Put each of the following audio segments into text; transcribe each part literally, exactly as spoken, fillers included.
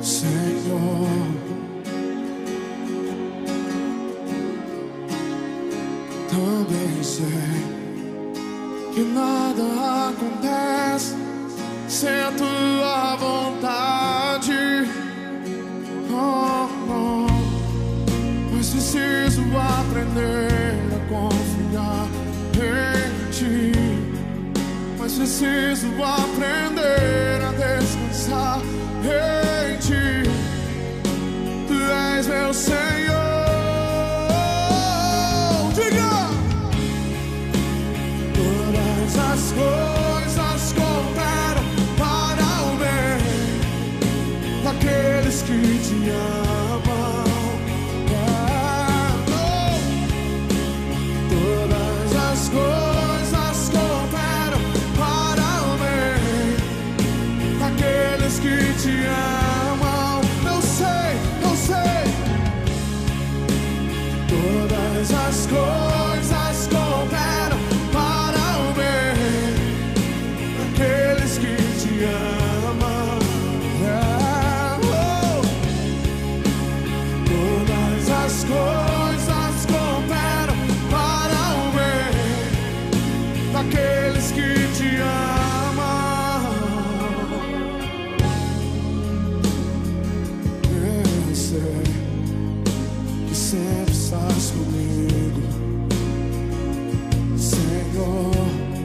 Senhor. Também sei que nada acontece sem a tua vontade. Oh, oh. Mas preciso aprender a confiar em ti. Mas preciso aprender a descansar em ti. Tu és meu Senhor. Diga! Todas as coisas cooperam para o bem daqueles que te amam. Todas as coisas cooperam para o bem daqueles que te amam. Eu sei, eu sei. Todas as coisas cooperam para o bem daqueles que te amam. Yeah, oh. Todas as coisas cooperam para o bem daqueles que te amam. Eu sei que sempre estás comigo, Senhor.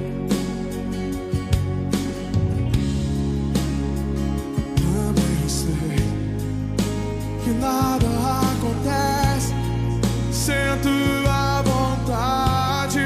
Também sei que nada acontece sem a tua vontade.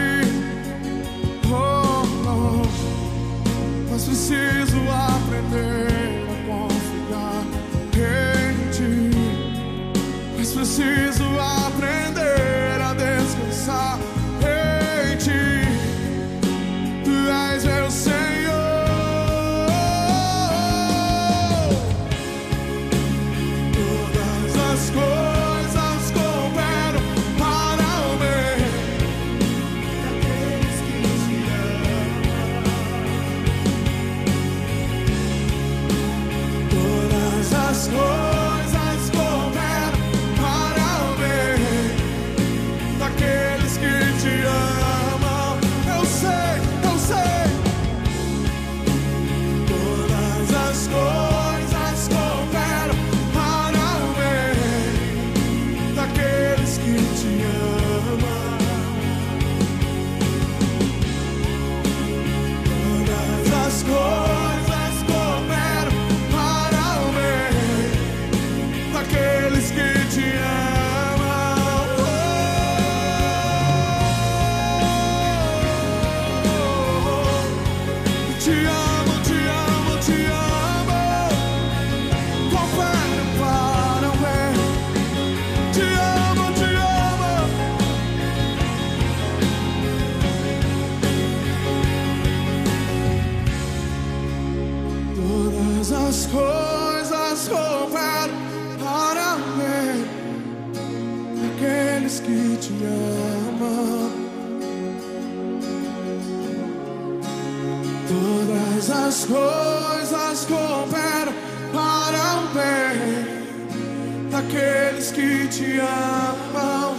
Oh, oh. Mas preciso aprender a confiar em ti. Mas preciso aprender a descansar em ti. Tu és meu Senhor. Todas as coisas cooperam para o bem daqueles que te amam. Todas as coisas cooperam para o bem daqueles que te amam. Eu sei, eu sei. Todas as coisas cooperam para o bem daqueles que te amam. Todas as coisas cooperam para o bem daqueles que te amam. Oh, te amo, te amo, te amo. Cooperam para o bem. Te amo, te amo. Todas as coisas cooperam para o bem daqueles que te amam. Todas as coisas cooperam para o bem daqueles que te amam.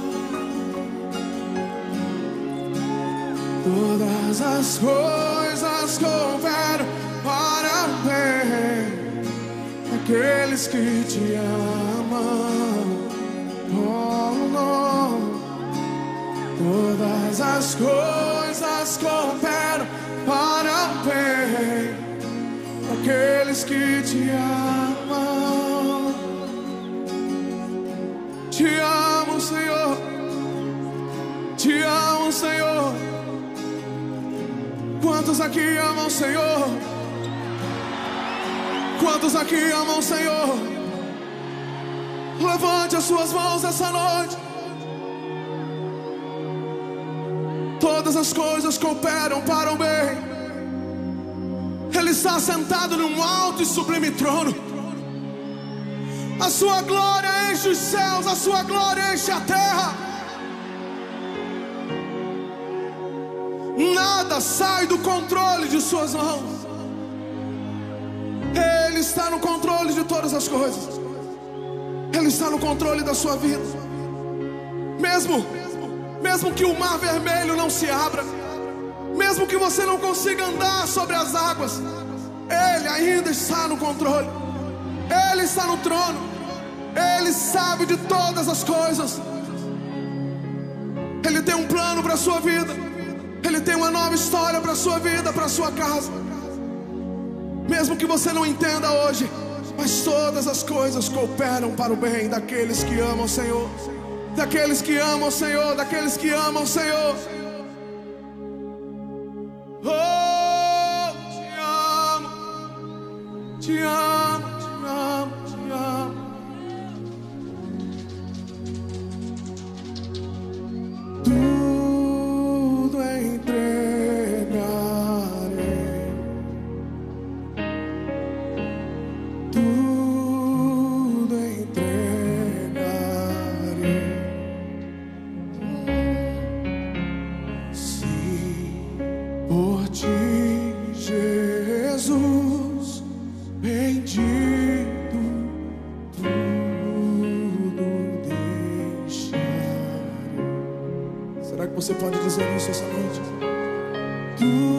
Todas as coisas cooperam para o bem daqueles que te amam. Oh, oh. Todas as coisas cooperam para o bem daqueles que te amam. Te amo, Senhor. Te amo, Senhor. Quantos aqui amam o Senhor? Quantos aqui amam o Senhor? Levante as suas mãos essa noite. Todas as coisas cooperam para o bem. Ele está sentado num alto e sublime trono. A sua glória enche os céus, a sua glória enche a terra. Nada sai do controle de suas mãos. Ele está no controle de todas as coisas. Ele está no controle da sua vida. Mesmo, mesmo que o mar vermelho não se abra, mesmo que você não consiga andar sobre as águas, Ele ainda está no controle. Ele está no trono. Ele sabe de todas as coisas. Ele tem um plano para a sua vida. Ele tem uma nova história para a sua vida, para a sua casa. Mesmo que você não entenda hoje, mas todas as coisas cooperam para o bem daqueles que amam o Senhor. Daqueles que amam o Senhor, daqueles que amam o Senhor. Oh, te amo, te amo, te amo, te amo. Tudo entregarei, tudo entregarei. Se por ti, Jesus, bendito, tudo deixarei. Será que você pode dizer isso essa noite? Tudo